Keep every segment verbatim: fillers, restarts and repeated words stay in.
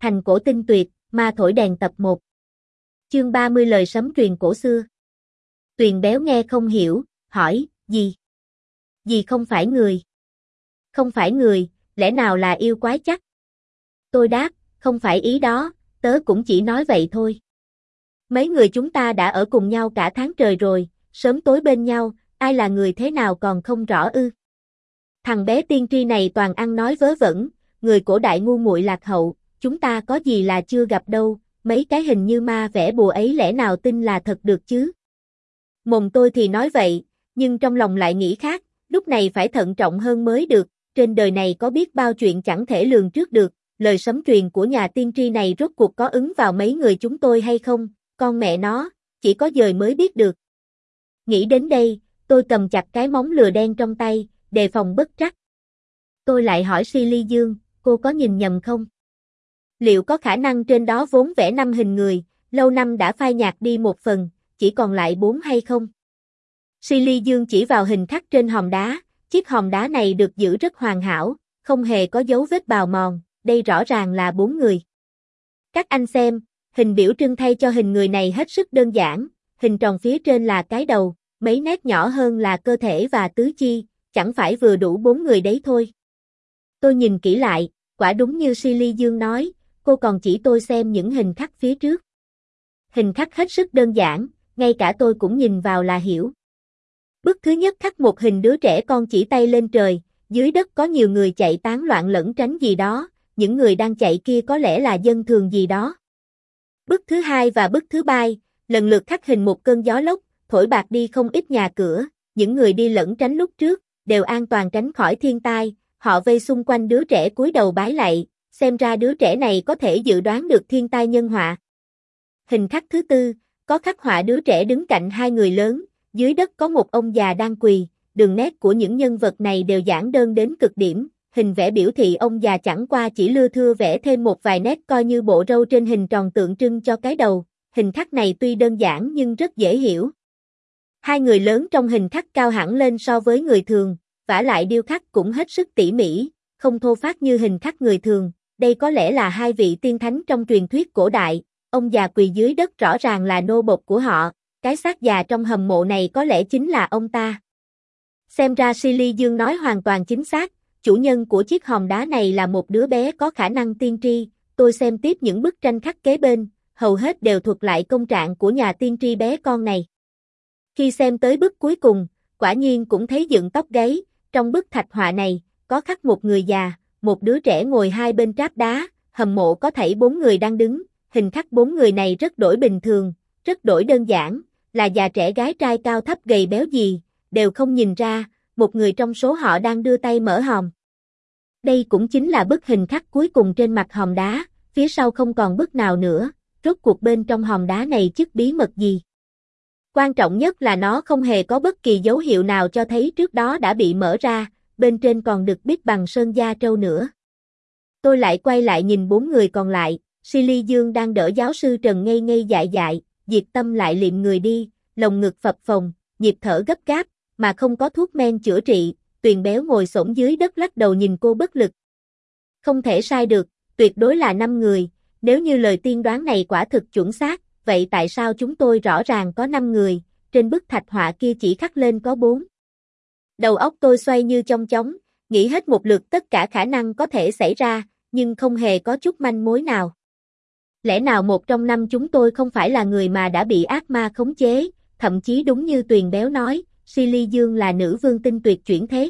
Thành cổ tinh tuyệt, ma thổi đèn tập một. Chương ba mươi lời sấm truyền cổ xưa. Tuyền béo nghe không hiểu, hỏi, gì? Gì không phải người? Không phải người, lẽ nào là yêu quái chắc? Tôi đáp, không phải ý đó, tớ cũng chỉ nói vậy thôi. Mấy người chúng ta đã ở cùng nhau cả tháng trời rồi, sớm tối bên nhau, ai là người thế nào còn không rõ ư? Thằng bé tiên tri này toàn ăn nói vớ vẩn, người cổ đại ngu muội lạc hậu, chúng ta có gì là chưa gặp đâu, mấy cái hình như ma vẽ bùa ấy lẽ nào tin là thật được chứ? Mồm tôi thì nói vậy, nhưng trong lòng lại nghĩ khác, lúc này phải thận trọng hơn mới được, trên đời này có biết bao chuyện chẳng thể lường trước được, lời sấm truyền của nhà tiên tri này rốt cuộc có ứng vào mấy người chúng tôi hay không, con mẹ nó, chỉ có dời mới biết được. Nghĩ đến đây, tôi cầm chặt cái móng lừa đen trong tay, đề phòng bất trắc. Tôi lại hỏi Silly Dương, cô có nhìn nhầm không? Liệu có khả năng trên đó vốn vẽ năm hình người, lâu năm đã phai nhạt đi một phần, chỉ còn lại bốn hay không? Silly Dương chỉ vào hình khắc trên hòn đá, chiếc hòn đá này được giữ rất hoàn hảo, không hề có dấu vết bào mòn, đây rõ ràng là bốn người. Các anh xem, hình biểu trưng thay cho hình người này hết sức đơn giản, hình tròn phía trên là cái đầu, mấy nét nhỏ hơn là cơ thể và tứ chi, chẳng phải vừa đủ bốn người đấy thôi. Tôi nhìn kỹ lại, quả đúng như Silly Dương nói, cô còn chỉ tôi xem những hình khắc phía trước. Hình khắc hết sức đơn giản, ngay cả tôi cũng nhìn vào là hiểu. Bức thứ nhất khắc một hình đứa trẻ con chỉ tay lên trời, dưới đất có nhiều người chạy tán loạn lẩn tránh gì đó, những người đang chạy kia có lẽ là dân thường gì đó. Bức thứ hai và bức thứ ba, lần lượt khắc hình một cơn gió lốc, thổi bạc đi không ít nhà cửa, những người đi lẩn tránh lúc trước, đều an toàn tránh khỏi thiên tai, họ vây xung quanh đứa trẻ cúi đầu bái lạy, xem ra đứa trẻ này có thể dự đoán được thiên tai nhân họa. Hình khắc thứ tư, có khắc họa đứa trẻ đứng cạnh hai người lớn, dưới đất có một ông già đang quỳ, đường nét của những nhân vật này đều giản đơn đến cực điểm, hình vẽ biểu thị ông già chẳng qua chỉ lưa thưa vẽ thêm một vài nét coi như bộ râu trên hình tròn tượng trưng cho cái đầu, hình khắc này tuy đơn giản nhưng rất dễ hiểu. Hai người lớn trong hình khắc cao hẳn lên so với người thường, vả lại điêu khắc cũng hết sức tỉ mỉ, không thô phác như hình khắc người thường, đây có lẽ là hai vị tiên thánh trong truyền thuyết cổ đại, ông già quỳ dưới đất rõ ràng là nô bộc của họ, cái xác già trong hầm mộ này có lẽ chính là ông ta. Xem ra Silly Dương nói hoàn toàn chính xác, chủ nhân của chiếc hòn đá này là một đứa bé có khả năng tiên tri, tôi xem tiếp những bức tranh khắc kế bên, hầu hết đều thuật lại công trạng của nhà tiên tri bé con này. Khi xem tới bức cuối cùng, quả nhiên cũng thấy dựng tóc gáy, trong bức thạch họa này, có khắc một người già, một đứa trẻ ngồi hai bên tráp đá, hầm mộ có thảy bốn người đang đứng, hình khắc bốn người này rất đổi bình thường, rất đổi đơn giản, là già trẻ gái trai cao thấp gầy béo gì, đều không nhìn ra, một người trong số họ đang đưa tay mở hòm. Đây cũng chính là bức hình khắc cuối cùng trên mặt hòn đá, phía sau không còn bức nào nữa, rốt cuộc bên trong hòn đá này chức bí mật gì. Quan trọng nhất là nó không hề có bất kỳ dấu hiệu nào cho thấy trước đó đã bị mở ra, bên trên còn được bít bằng sơn da trâu nữa. Tôi lại quay lại nhìn bốn người còn lại, Silly Dương đang đỡ giáo sư Trần ngây ngây dại dại, Diệp Tâm lại liệm người đi, lồng ngực phập phồng, nhịp thở gấp gáp, mà không có thuốc men chữa trị, Tuyền béo ngồi xổm dưới đất lắc đầu nhìn cô bất lực. Không thể sai được, tuyệt đối là năm người, nếu như lời tiên đoán này quả thực chuẩn xác, vậy tại sao chúng tôi rõ ràng có năm người, trên bức thạch họa kia chỉ khắc lên có bốn. Đầu óc tôi xoay như chong chóng, nghĩ hết một lượt tất cả khả năng có thể xảy ra, nhưng không hề có chút manh mối nào. Lẽ nào một trong năm chúng tôi không phải là người mà đã bị ác ma khống chế, thậm chí đúng như Tuyền béo nói, Silly Dương là nữ vương tinh tuyệt chuyển thế.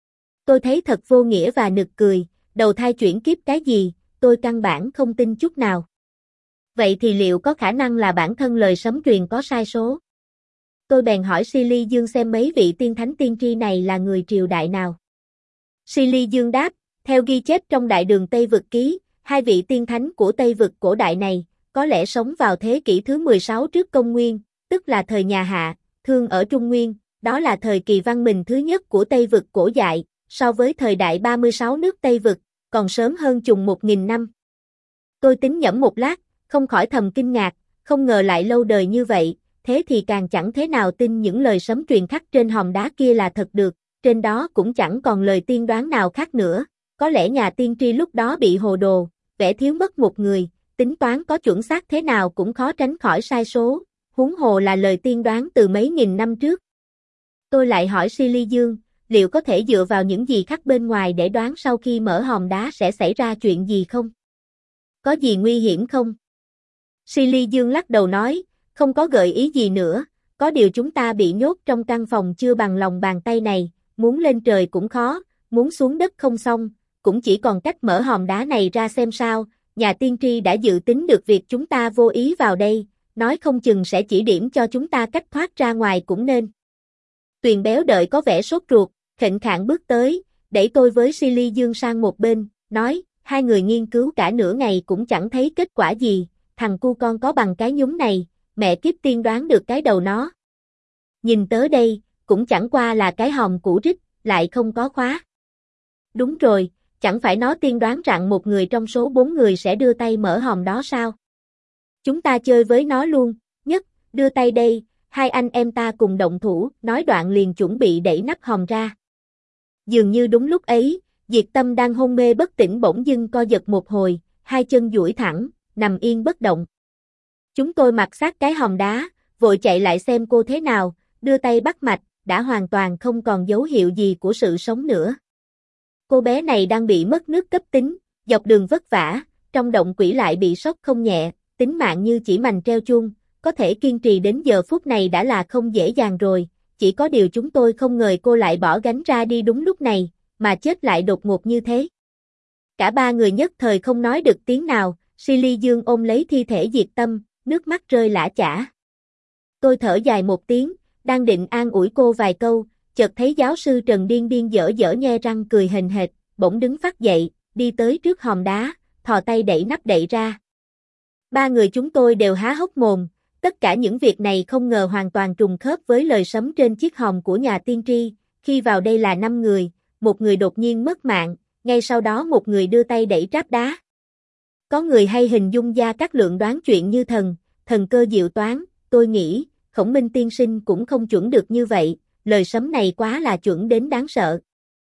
Tôi thấy thật vô nghĩa và nực cười, đầu thai chuyển kiếp cái gì, tôi căn bản không tin chút nào. Vậy thì liệu có khả năng là bản thân lời sấm truyền có sai số? Tôi bèn hỏi Silly Dương xem mấy vị tiên thánh tiên tri này là người triều đại nào. Silly Dương đáp, theo ghi chép trong Đại Đường Tây Vực Ký, hai vị tiên thánh của Tây Vực cổ đại này, có lẽ sống vào thế kỷ thứ mười sáu trước công nguyên, tức là thời nhà Hạ, Thương ở Trung Nguyên, đó là thời kỳ văn minh thứ nhất của Tây Vực cổ đại, so với thời đại ba mươi sáu nước Tây Vực, còn sớm hơn chừng một nghìn năm. Tôi tính nhẩm một lát, không khỏi thầm kinh ngạc, không ngờ lại lâu đời như vậy, thế thì càng chẳng thế nào tin những lời sấm truyền khắc trên hòn đá kia là thật được, trên đó cũng chẳng còn lời tiên đoán nào khác nữa, có lẽ nhà tiên tri lúc đó bị hồ đồ, vẽ thiếu mất một người, tính toán có chuẩn xác thế nào cũng khó tránh khỏi sai số, huống hồ là lời tiên đoán từ mấy nghìn năm trước. Tôi lại hỏi Silly Dương, liệu có thể dựa vào những gì khác bên ngoài để đoán sau khi mở hòm đá sẽ xảy ra chuyện gì không? Có gì nguy hiểm không? Silly Dương lắc đầu nói, không có gợi ý gì nữa, có điều chúng ta bị nhốt trong căn phòng chưa bằng lòng bàn tay này, muốn lên trời cũng khó, muốn xuống đất không xong, cũng chỉ còn cách mở hòm đá này ra xem sao, nhà tiên tri đã dự tính được việc chúng ta vô ý vào đây, nói không chừng sẽ chỉ điểm cho chúng ta cách thoát ra ngoài cũng nên. Tuyền béo đợi có vẻ sốt ruột, khệnh khạng bước tới, đẩy tôi với Silly Dương sang một bên, nói, hai người nghiên cứu cả nửa ngày cũng chẳng thấy kết quả gì, thằng cu con có bằng cái nhúng này, mẹ kiếp tiên đoán được cái đầu nó. Nhìn tới đây, cũng chẳng qua là cái hòm cũ rích, lại không có khóa. Đúng rồi, chẳng phải nó tiên đoán rằng một người trong số bốn người sẽ đưa tay mở hòm đó sao? Chúng ta chơi với nó luôn, nhất, đưa tay đây, hai anh em ta cùng động thủ, nói đoạn liền chuẩn bị đẩy nắp hòm ra. Dường như đúng lúc ấy, Diệt Tâm đang hôn mê bất tỉnh bỗng dưng co giật một hồi, hai chân duỗi thẳng, nằm yên bất động. Chúng tôi mặc sát cái hòm đá, vội chạy lại xem cô thế nào, đưa tay bắt mạch, đã hoàn toàn không còn dấu hiệu gì của sự sống nữa. Cô bé này đang bị mất nước cấp tính, dọc đường vất vả, trong động quỷ lại bị sốc không nhẹ, tính mạng như chỉ mành treo chuông, có thể kiên trì đến giờ phút này đã là không dễ dàng rồi, chỉ có điều chúng tôi không ngờ cô lại bỏ gánh ra đi đúng lúc này, mà chết lại đột ngột như thế. Cả ba người nhất thời không nói được tiếng nào, Silly Dương ôm lấy thi thể Diệt Tâm, nước mắt rơi lã chã. Tôi thở dài một tiếng, đang định an ủi cô vài câu, chợt thấy giáo sư Trần điên điên dở dở nhe răng cười hềnh hệt, bỗng đứng phắt dậy, đi tới trước hòm đá, thò tay đẩy nắp đậy ra. Ba người chúng tôi đều há hốc mồm, tất cả những việc này không ngờ hoàn toàn trùng khớp với lời sấm trên chiếc hòm của nhà tiên tri, khi vào đây là năm người, một người đột nhiên mất mạng, ngay sau đó một người đưa tay đẩy tráp đá. Có người hay hình dung Gia Cát Lượng đoán chuyện như thần, thần cơ diệu toán, tôi nghĩ, Khổng Minh tiên sinh cũng không chuẩn được như vậy, lời sấm này quá là chuẩn đến đáng sợ.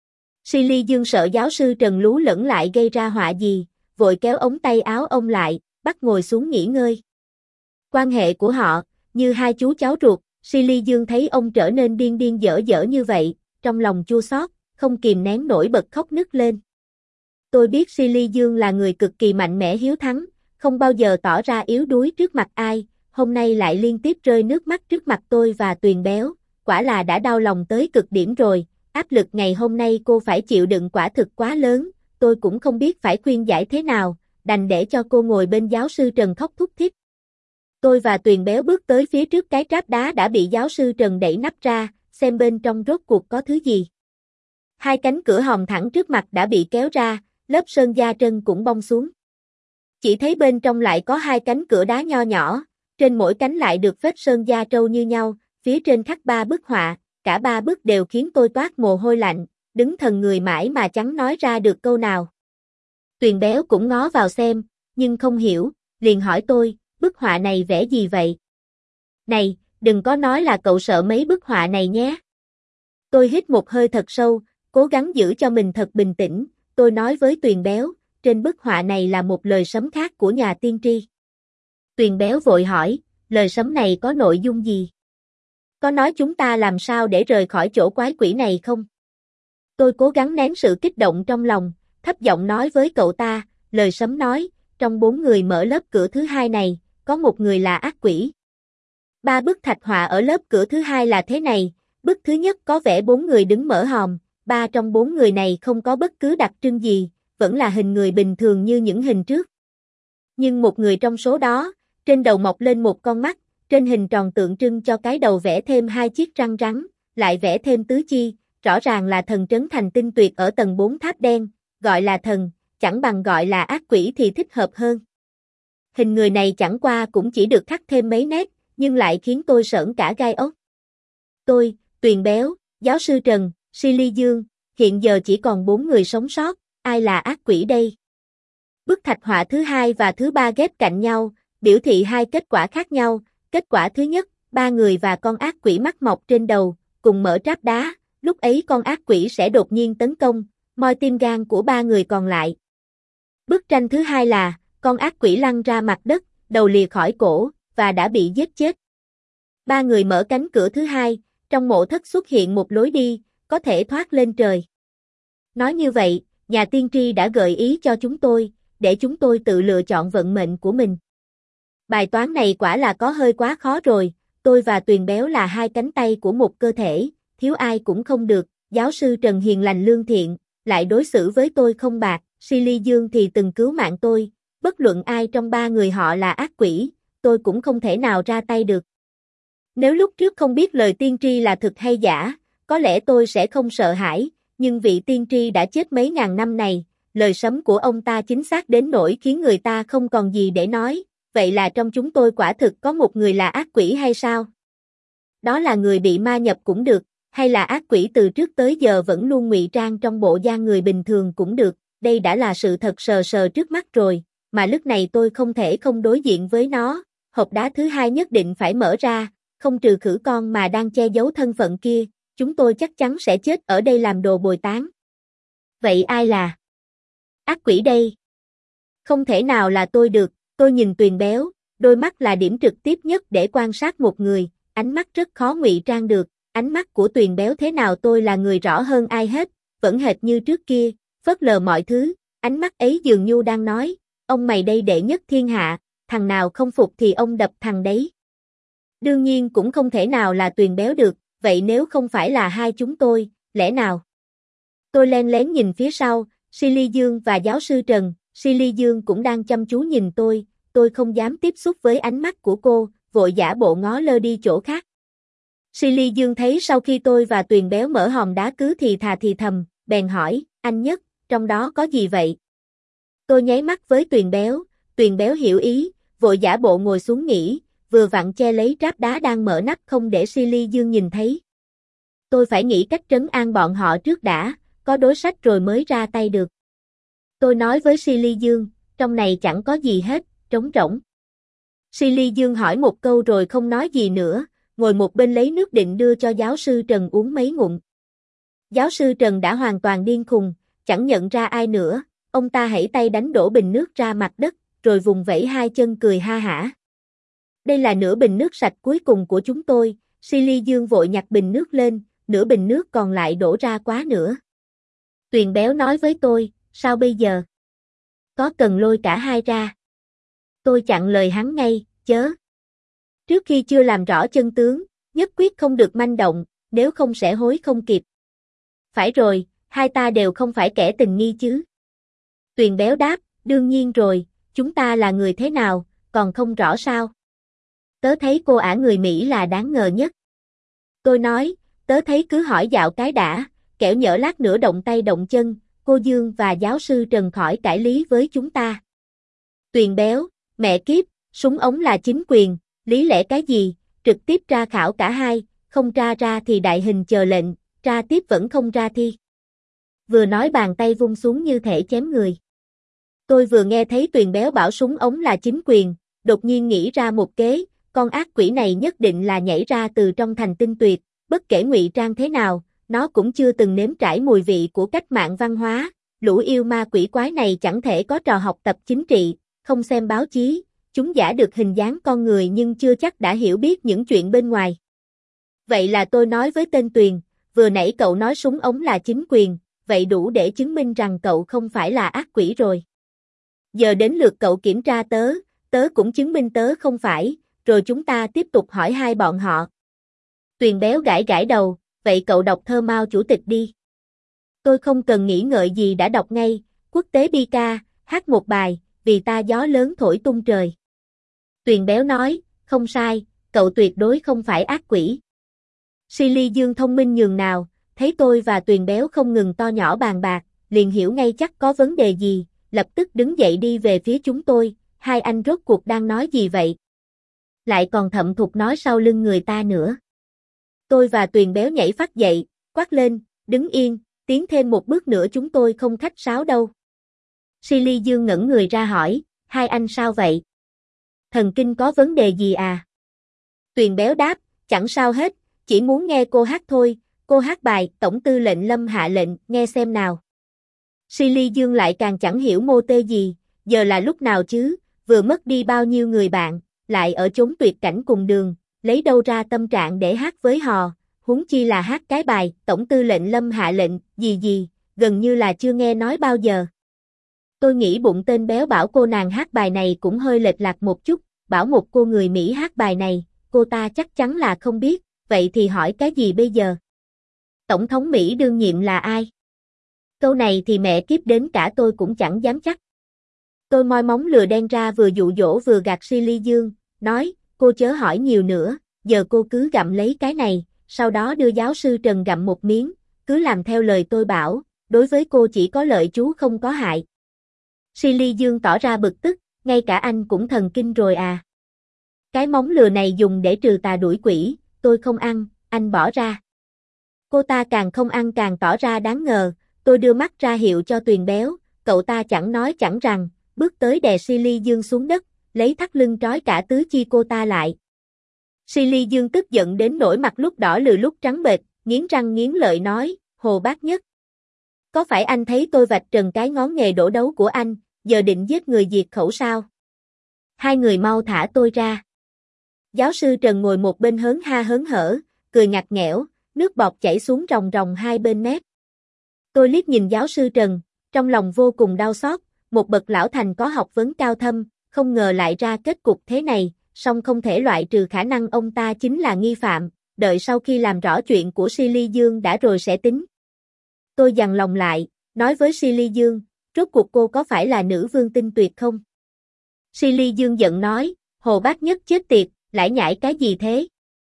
Silly Dương sợ giáo sư Trần lú lẫn lại gây ra họa gì, vội kéo ống tay áo ông lại, bắt ngồi xuống nghỉ ngơi. Quan hệ của họ, như hai chú cháu ruột, Silly Dương thấy ông trở nên điên điên dở dở như vậy, trong lòng chua xót, không kìm nén nổi bật khóc nức lên. Tôi biết Silly Dương là người cực kỳ mạnh mẽ hiếu thắng, không bao giờ tỏ ra yếu đuối trước mặt ai, hôm nay lại liên tiếp rơi nước mắt trước mặt tôi và Tuyền béo, quả là đã đau lòng tới cực điểm rồi, áp lực ngày hôm nay cô phải chịu đựng quả thực quá lớn, tôi cũng không biết phải khuyên giải thế nào, đành để cho cô ngồi bên giáo sư Trần khóc thút thít. Tôi và Tuyền béo bước tới phía trước cái tráp đá đã bị giáo sư Trần đẩy nắp ra, xem bên trong rốt cuộc có thứ gì. Hai cánh cửa hòm thẳng trước mặt đã bị kéo ra, lớp sơn da trân cũng bong xuống. Chỉ thấy bên trong lại có hai cánh cửa đá nho nhỏ, trên mỗi cánh lại được phết sơn da trâu như nhau, phía trên khắc ba bức họa, cả ba bức đều khiến tôi toát mồ hôi lạnh, đứng thần người mãi mà chẳng nói ra được câu nào. Tuyền béo cũng ngó vào xem, nhưng không hiểu, liền hỏi tôi, bức họa này vẽ gì vậy? Này, đừng có nói là cậu sợ mấy bức họa này nhé. Tôi hít một hơi thật sâu, cố gắng giữ cho mình thật bình tĩnh, tôi nói với Tuyền béo, trên bức họa này là một lời sấm khác của nhà tiên tri. Tuyền béo vội hỏi, lời sấm này có nội dung gì? Có nói chúng ta làm sao để rời khỏi chỗ quái quỷ này không? Tôi cố gắng nén sự kích động trong lòng, thấp giọng nói với cậu ta, lời sấm nói, trong bốn người mở lớp cửa thứ hai này, có một người là ác quỷ. Ba bức thạch họa ở lớp cửa thứ hai là thế này, bức thứ nhất có vẽ bốn người đứng mở hòm, ba trong bốn người này không có bất cứ đặc trưng gì, vẫn là hình người bình thường như những hình trước. Nhưng một người trong số đó, trên đầu mọc lên một con mắt, trên hình tròn tượng trưng cho cái đầu vẽ thêm hai chiếc răng rắn, lại vẽ thêm tứ chi, rõ ràng là thần trấn thành tinh tuyệt ở tầng bốn tháp đen, gọi là thần, chẳng bằng gọi là ác quỷ thì thích hợp hơn. Hình người này chẳng qua cũng chỉ được khắc thêm mấy nét, nhưng lại khiến tôi sởn cả gai ốc. Tôi, Tuyền béo, giáo sư Trần, Silly Dương, hiện giờ chỉ còn bốn người sống sót, ai là ác quỷ đây? Bức thạch họa thứ hai và thứ ba ghép cạnh nhau, biểu thị hai kết quả khác nhau, kết quả thứ nhất, ba người và con ác quỷ mắt mọc trên đầu, cùng mở tráp đá, lúc ấy con ác quỷ sẽ đột nhiên tấn công, moi tim gan của ba người còn lại. Bức tranh thứ hai là, con ác quỷ lăn ra mặt đất, đầu lìa khỏi cổ, và đã bị giết chết. Ba người mở cánh cửa thứ hai, trong mộ thất xuất hiện một lối đi, có thể thoát lên trời. Nói như vậy, nhà tiên tri đã gợi ý cho chúng tôi, để chúng tôi tự lựa chọn vận mệnh của mình. Bài toán này quả là có hơi quá khó rồi, tôi và Tuyền Béo là hai cánh tay của một cơ thể, thiếu ai cũng không được, giáo sư Trần hiền lành lương thiện, lại đối xử với tôi không bạc, Silly Dương thì từng cứu mạng tôi, bất luận ai trong ba người họ là ác quỷ, tôi cũng không thể nào ra tay được. Nếu lúc trước không biết lời tiên tri là thực hay giả, có lẽ tôi sẽ không sợ hãi, nhưng vị tiên tri đã chết mấy ngàn năm này, lời sấm của ông ta chính xác đến nỗi khiến người ta không còn gì để nói, vậy là trong chúng tôi quả thực có một người là ác quỷ hay sao? Đó là người bị ma nhập cũng được, hay là ác quỷ từ trước tới giờ vẫn luôn ngụy trang trong bộ da người bình thường cũng được, đây đã là sự thật sờ sờ trước mắt rồi, mà lúc này tôi không thể không đối diện với nó, hộp đá thứ hai nhất định phải mở ra, không trừ khử con mà đang che giấu thân phận kia, chúng tôi chắc chắn sẽ chết ở đây làm đồ bồi táng. Vậy ai là ác quỷ đây? Không thể nào là tôi được, tôi nhìn Tuyền Béo, đôi mắt là điểm trực tiếp nhất để quan sát một người, ánh mắt rất khó ngụy trang được, ánh mắt của Tuyền Béo thế nào tôi là người rõ hơn ai hết, vẫn hệt như trước kia, phớt lờ mọi thứ, ánh mắt ấy dường như đang nói, ông mày đây đệ nhất thiên hạ, thằng nào không phục thì ông đập thằng đấy. Đương nhiên cũng không thể nào là Tuyền Béo được, vậy nếu không phải là hai chúng tôi, lẽ nào? Tôi len lén nhìn phía sau, Silly Dương và giáo sư Trần, Silly Dương cũng đang chăm chú nhìn tôi, tôi không dám tiếp xúc với ánh mắt của cô, vội giả bộ ngó lơ đi chỗ khác. Silly Dương thấy sau khi tôi và Tuyền Béo mở hòm đá cứ thì thà thì thầm, bèn hỏi, anh Nhất, trong đó có gì vậy? Tôi nháy mắt với Tuyền Béo, Tuyền Béo hiểu ý, vội giả bộ ngồi xuống nghỉ, vừa vặn che lấy tráp đá đang mở nắp không để Silly Dương nhìn thấy. Tôi phải nghĩ cách trấn an bọn họ trước đã, có đối sách rồi mới ra tay được. Tôi nói với Silly Dương, trong này chẳng có gì hết, trống rỗng. Silly Dương hỏi một câu rồi không nói gì nữa, ngồi một bên lấy nước định đưa cho giáo sư Trần uống mấy ngụm. Giáo sư Trần đã hoàn toàn điên khùng, chẳng nhận ra ai nữa, ông ta hãy tay đánh đổ bình nước ra mặt đất, rồi vùng vẫy hai chân cười ha hả. Đây là nửa bình nước sạch cuối cùng của chúng tôi, Silly Dương vội nhặt bình nước lên, nửa bình nước còn lại đổ ra quá nữa. Tuyền Béo nói với tôi, sao bây giờ? Có cần lôi cả hai ra? Tôi chặn lời hắn ngay, chớ. Trước khi chưa làm rõ chân tướng, nhất quyết không được manh động, nếu không sẽ hối không kịp. Phải rồi, hai ta đều không phải kẻ tình nghi chứ. Tuyền Béo đáp, đương nhiên rồi, chúng ta là người thế nào, còn không rõ sao? Tớ thấy cô ả người Mỹ là đáng ngờ nhất. Tôi nói, tớ thấy cứ hỏi dạo cái đã, kẻo nhỡ lát nữa động tay động chân, cô Dương và giáo sư Trần khỏi cãi lý với chúng ta. Tuyền Béo, mẹ kiếp, súng ống là chính quyền, lý lẽ cái gì, trực tiếp tra khảo cả hai, không tra ra thì đại hình chờ lệnh, tra tiếp vẫn không ra thi. Vừa nói bàn tay vung xuống như thể chém người. Tôi vừa nghe thấy Tuyền Béo bảo súng ống là chính quyền, đột nhiên nghĩ ra một kế, con ác quỷ này nhất định là nhảy ra từ trong thành tinh tuyệt, bất kể ngụy trang thế nào, nó cũng chưa từng nếm trải mùi vị của cách mạng văn hóa, lũ yêu ma quỷ quái này chẳng thể có trò học tập chính trị, không xem báo chí, chúng giả được hình dáng con người nhưng chưa chắc đã hiểu biết những chuyện bên ngoài. Vậy là tôi nói với tên Tuyền, vừa nãy cậu nói súng ống là chính quyền, vậy đủ để chứng minh rằng cậu không phải là ác quỷ rồi. Giờ đến lượt cậu kiểm tra tớ, tớ cũng chứng minh tớ không phải, rồi chúng ta tiếp tục hỏi hai bọn họ. Tuyền Béo gãi gãi đầu, vậy cậu đọc thơ Mao Chủ tịch đi. Tôi không cần nghĩ ngợi gì đã đọc ngay, quốc tế bi ca, hát một bài, vì ta gió lớn thổi tung trời. Tuyền Béo nói, không sai, cậu tuyệt đối không phải ác quỷ. Silly Dương thông minh nhường nào, thấy tôi và Tuyền Béo không ngừng to nhỏ bàn bạc, liền hiểu ngay chắc có vấn đề gì, lập tức đứng dậy đi về phía chúng tôi, hai anh rốt cuộc đang nói gì vậy? Lại còn thậm thục nói sau lưng người ta nữa. Tôi và Tuyền Béo nhảy phắt dậy, quát lên, đứng yên, tiến thêm một bước nữa chúng tôi không khách sáo đâu. Silly Dương ngẩng người ra hỏi, hai anh sao vậy? Thần kinh có vấn đề gì à? Tuyền Béo đáp, chẳng sao hết, chỉ muốn nghe cô hát thôi, cô hát bài Tổng tư lệnh Lâm hạ lệnh, nghe xem nào. Silly Dương lại càng chẳng hiểu mô tê gì, giờ là lúc nào chứ, vừa mất đi bao nhiêu người bạn, lại ở chốn tuyệt cảnh cùng đường, lấy đâu ra tâm trạng để hát với hò, huống chi là hát cái bài, tổng tư lệnh Lâm hạ lệnh, gì gì, gần như là chưa nghe nói bao giờ. Tôi nghĩ bụng tên béo bảo cô nàng hát bài này cũng hơi lệch lạc một chút, bảo một cô người Mỹ hát bài này, cô ta chắc chắn là không biết, vậy thì hỏi cái gì bây giờ? Tổng thống Mỹ đương nhiệm là ai? Câu này thì mẹ kiếp đến cả tôi cũng chẳng dám chắc. Tôi moi móng lừa đen ra vừa dụ dỗ vừa gạt Silly Dương, nói, cô chớ hỏi nhiều nữa, giờ cô cứ gặm lấy cái này, sau đó đưa giáo sư Trần gặm một miếng, cứ làm theo lời tôi bảo, đối với cô chỉ có lợi chú không có hại. Silly Dương tỏ ra bực tức, ngay cả anh cũng thần kinh rồi à. Cái móng lừa này dùng để trừ tà đuổi quỷ, tôi không ăn, anh bỏ ra. Cô ta càng không ăn càng tỏ ra đáng ngờ, tôi đưa mắt ra hiệu cho Tuyền béo, cậu ta chẳng nói chẳng rằng, bước tới đè Silly Dương xuống đất, lấy thắt lưng trói cả tứ chi cô ta lại. Silly Dương tức giận đến nỗi mặt lúc đỏ lừ lúc trắng bệch, nghiến răng nghiến lợi nói, Hồ Bác Nhất. Có phải anh thấy tôi vạch trần cái ngón nghề đổ đấu của anh, giờ định giết người diệt khẩu sao? Hai người mau thả tôi ra. Giáo sư Trần ngồi một bên hớn ha hớn hở, cười ngặt nghẽo, nước bọt chảy xuống ròng ròng hai bên mép. Tôi liếc nhìn giáo sư Trần, trong lòng vô cùng đau xót, một bậc lão thành có học vấn cao thâm, không ngờ lại ra kết cục thế này, song không thể loại trừ khả năng ông ta chính là nghi phạm, đợi sau khi làm rõ chuyện của Silly Dương đã rồi sẽ tính. Tôi dằn lòng lại, nói với Silly Dương, rốt cuộc cô có phải là nữ vương tinh tuyệt không? Silly Dương giận nói, Hồ Bác Nhất chết tiệt, lải nhải cái gì thế?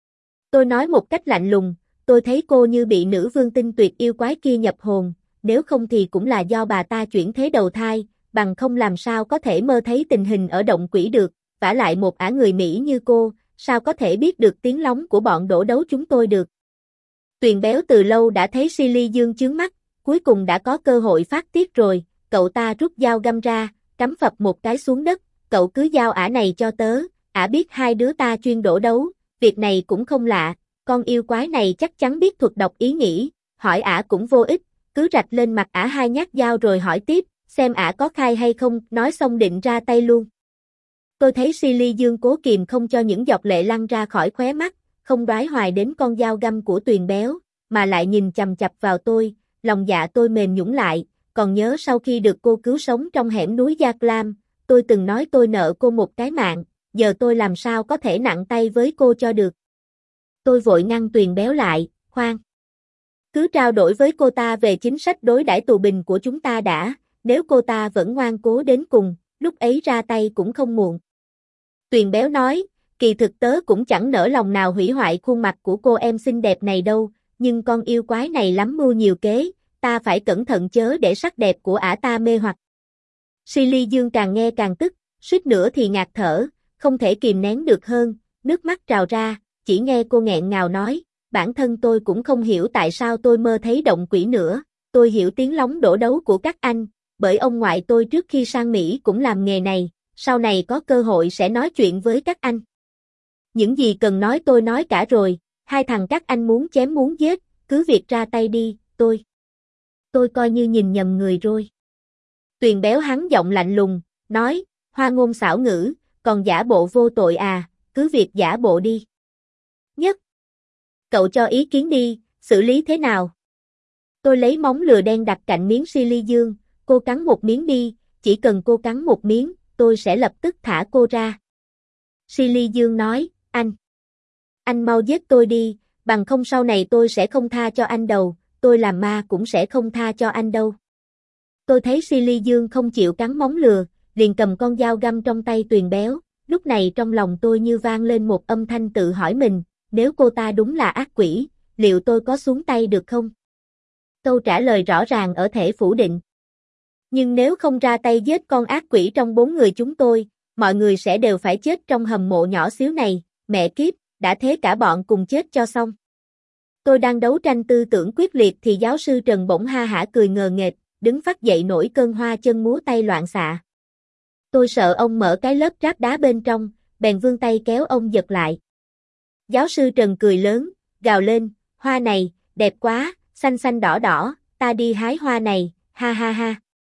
Tôi nói một cách lạnh lùng, tôi thấy cô như bị nữ vương tinh tuyệt yêu quái kia nhập hồn, nếu không thì cũng là do bà ta chuyển thế đầu thai, bằng không làm sao có thể mơ thấy tình hình ở động quỷ được, vả lại một ả người Mỹ như cô, sao có thể biết được tiếng lóng của bọn đổ đấu chúng tôi được. Tuyền béo từ lâu đã thấy Silly Dương chướng mắt, cuối cùng đã có cơ hội phát tiết rồi, cậu ta rút dao găm ra, cắm phập một cái xuống đất, cậu cứ giao ả này cho tớ, ả biết hai đứa ta chuyên đổ đấu, việc này cũng không lạ, con yêu quái này chắc chắn biết thuật đọc ý nghĩ, hỏi ả cũng vô ích, cứ rạch lên mặt ả hai nhát dao rồi hỏi tiếp, xem ả có khai hay không, nói xong định ra tay luôn. Tôi thấy Silly Dương cố kìm không cho những giọt lệ lăn ra khỏi khóe mắt, không đoái hoài đến con dao găm của Tuyền béo, mà lại nhìn chằm chằm vào tôi, lòng dạ tôi mềm nhũn lại, còn nhớ sau khi được cô cứu sống trong hẻm núi Gia Clam, tôi từng nói tôi nợ cô một cái mạng, giờ tôi làm sao có thể nặng tay với cô cho được. Tôi vội ngăn Tuyền béo lại, khoan. Cứ trao đổi với cô ta về chính sách đối đãi tù binh của chúng ta đã, nếu cô ta vẫn ngoan cố đến cùng, lúc ấy ra tay cũng không muộn. Tuyền béo nói, kỳ thực tớ cũng chẳng nỡ lòng nào hủy hoại khuôn mặt của cô em xinh đẹp này đâu, nhưng con yêu quái này lắm mưu nhiều kế, ta phải cẩn thận chớ để sắc đẹp của ả ta mê hoặc. Silly Dương càng nghe càng tức, suýt nữa thì ngạt thở, không thể kìm nén được hơn, nước mắt trào ra, chỉ nghe cô nghẹn ngào nói, bản thân tôi cũng không hiểu tại sao tôi mơ thấy động quỷ nữa, tôi hiểu tiếng lóng đổ đấu của các anh, bởi ông ngoại tôi trước khi sang Mỹ cũng làm nghề này, sau này có cơ hội sẽ nói chuyện với các anh. Những gì cần nói tôi nói cả rồi, hai thằng các anh muốn chém muốn giết, cứ việc ra tay đi, tôi. Tôi coi như nhìn nhầm người rồi. Tuyền béo hắn giọng lạnh lùng, nói, hoa ngôn xảo ngữ, còn giả bộ vô tội à, cứ việc giả bộ đi. Nhất. Cậu cho ý kiến đi, xử lý thế nào? Tôi lấy móng lừa đen đặt cạnh miếng Silly Dương, cô cắn một miếng đi, chỉ cần cô cắn một miếng, tôi sẽ lập tức thả cô ra. Silly Dương nói, anh. Anh mau giết tôi đi, bằng không sau này tôi sẽ không tha cho anh đâu, tôi làm ma cũng sẽ không tha cho anh đâu. Tôi thấy Silly Dương không chịu cắn móng lừa, liền cầm con dao găm trong tay Tuyền béo, lúc này trong lòng tôi như vang lên một âm thanh tự hỏi mình, nếu cô ta đúng là ác quỷ, liệu tôi có xuống tay được không? Câu trả lời rõ ràng ở thể phủ định. Nhưng nếu không ra tay giết con ác quỷ trong bốn người chúng tôi, mọi người sẽ đều phải chết trong hầm mộ nhỏ xíu này, mẹ kiếp, đã thế cả bọn cùng chết cho xong. Tôi đang đấu tranh tư tưởng quyết liệt thì giáo sư Trần bỗng ha hả cười ngờ nghệch, đứng phát dậy nổi cơn hoa chân múa tay loạn xạ. Tôi sợ ông mở cái lớp tráp đá bên trong, bèn vươn tay kéo ông giật lại. Giáo sư Trần cười lớn, gào lên, hoa này, đẹp quá, xanh xanh đỏ đỏ, ta đi hái hoa này, ha ha ha.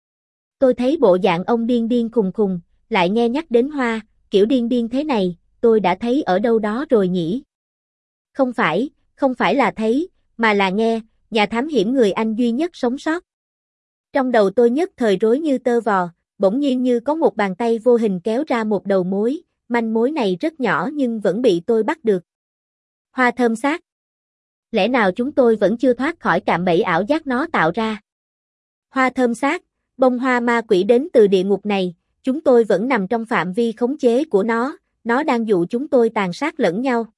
Tôi thấy bộ dạng ông điên điên khùng khùng, lại nghe nhắc đến Hoa, kiểu điên điên thế này, tôi đã thấy ở đâu đó rồi nhỉ? Không phải, không phải là thấy, mà là nghe, nhà thám hiểm người Anh duy nhất sống sót. Trong đầu tôi nhất thời rối như tơ vò, bỗng nhiên như có một bàn tay vô hình kéo ra một đầu mối, manh mối này rất nhỏ nhưng vẫn bị tôi bắt được. Hoa thơm xác. Lẽ nào chúng tôi vẫn chưa thoát khỏi cạm bẫy ảo giác nó tạo ra? Hoa thơm xác, bông hoa ma quỷ đến từ địa ngục này, chúng tôi vẫn nằm trong phạm vi khống chế của nó, nó đang dụ chúng tôi tàn sát lẫn nhau.